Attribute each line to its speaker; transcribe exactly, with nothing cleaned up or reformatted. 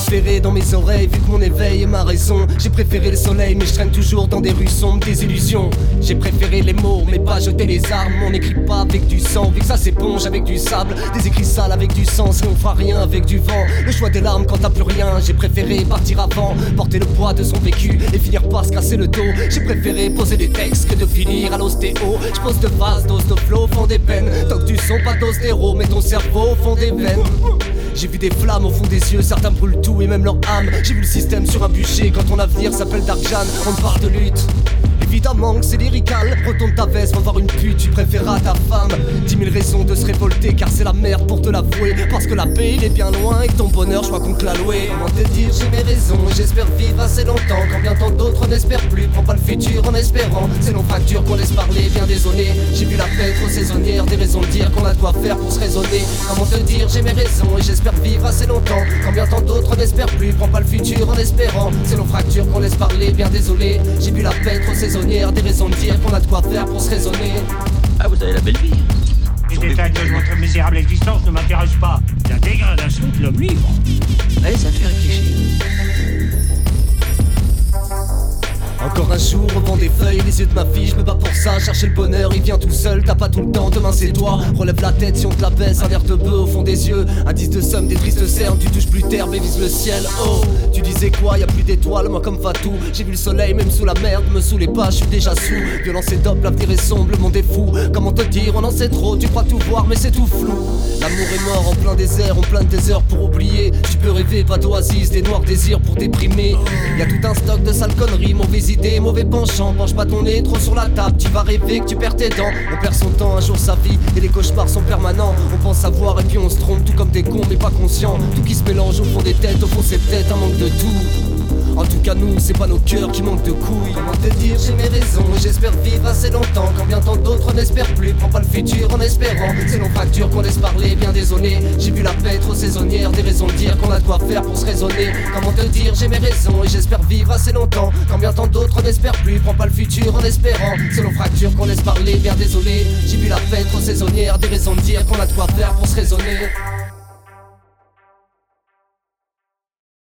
Speaker 1: préféré dans mes oreilles, vu que mon éveil est ma raison. J'ai préféré le soleil, mais je traîne toujours dans des rues sombres, des illusions. J'ai préféré les mots, mais pas jeter les armes. On n'écrit pas avec du sang, vu que ça s'éponge avec du sable. Des écrits sales avec du sang, si on fera rien avec du vent. Le choix des larmes quand t'as plus rien, j'ai préféré partir avant, porter le poids de son vécu et finir par se casser le dos. J'ai préféré poser des textes que de finir à l'ostéo. Je pose de phase, dose de flow, fond des peines. Toque du son, pas dose d'héros, mais ton cerveau au fond des veines. J'ai vu des flammes au fond des yeux, certains brûlent tout et même leur âme. J'ai vu le système sur un bûcher quand ton avenir s'appelle Darkjan. On parle de lutte, évidemment que c'est lyrical. Retourne ta veste, va voir une pute, tu préféreras ta femme. Dix mille raisons de se révolter car c'est la merde pour te l'avouer. Parce que la paix il est bien loin et que ton bonheur je crois qu'on te l'a loué. Comment te dire, j'ai mes raisons, j'espère vivre assez longtemps. Quand bien tant d'autres n'espèrent plus, prends pas le futur en espérant. C'est nos fractures qu'on laisse parler, bien désolé. J'ai vu la paix trop saisonnière, des raisons de dire qu'on a de quoi faire pour se raisonner. Comment te dire, j'ai mes raisons et j'espère vivre assez longtemps. Quand bien tant d'autres n'espèrent plus, prends pas le futur en espérant. C'est nos fractures qu'on laisse parler, bien désolé. J'ai vu la paix trop saisonnière, des raisons de dire qu'on a de quoi faire pour se raisonner.
Speaker 2: Ah, vous avez la belle vie.
Speaker 3: Les détails de votre misérable existence ne m'intéressent pas. La dégradation de l'homme libre.
Speaker 2: Allez, ça fait réfléchir.
Speaker 1: Encore un jour, au vent des feuilles, les yeux de ma fille, je me bats pour ça. Chercher le bonheur, il vient tout seul, t'as pas tout le temps, demain c'est toi. Relève la tête si on te la baisse, un air de bœuf au fond des yeux. Indice de somme, des tristes cernes, tu touches plus terre mais vise le ciel. Oh, tu disais quoi, y a plus d'étoiles, moi comme Fatou. J'ai vu le soleil même sous la merde, me saoulez pas, je suis déjà sous. Violence et dope, l'avenir est sombre, le monde est fou. Comment te dire, on en sait trop, tu crois tout voir mais c'est tout flou. L'amour est mort en plein désert, en plein désert pour oublier. Tu peux rêver, pas d'oasis, des noirs désirs pour déprimer. Y a tout un stock de sales conneries, mauvaises idées, mauvais penchant. Penche pas ton nez trop sur la table, tu vas rêver que tu perds tes dents. On perd son temps, un jour sa vie, et les cauchemars sont permanents. On pense savoir et puis on se trompe, tout comme des cons mais pas conscients. Tout qui se mélange au fond des têtes, au fond c'est peut-être un manque de tout. En tout cas nous, c'est pas nos cœurs qui manquent de couilles. Comment te dire, j'ai mes raisons, j'espère vivre assez longtemps. Quand bien tant d'autres n'espèrent plus, prends pas le futur en espérant. C'est nos fractures qu'on laisse parler, bien désolé. J'ai vu la paix trop saisonnière, des raisons de dire qu'on a de quoi faire pour se raisonner. Comment te dire, j'ai mes raisons et j'espère vivre assez longtemps. Quand bien tant d'autres n'espèrent plus, prends pas le futur en espérant. C'est nos fractures qu'on laisse parler, bien désolé. J'ai vu la paix trop saisonnière, des raisons de dire qu'on a de quoi faire pour se raisonner.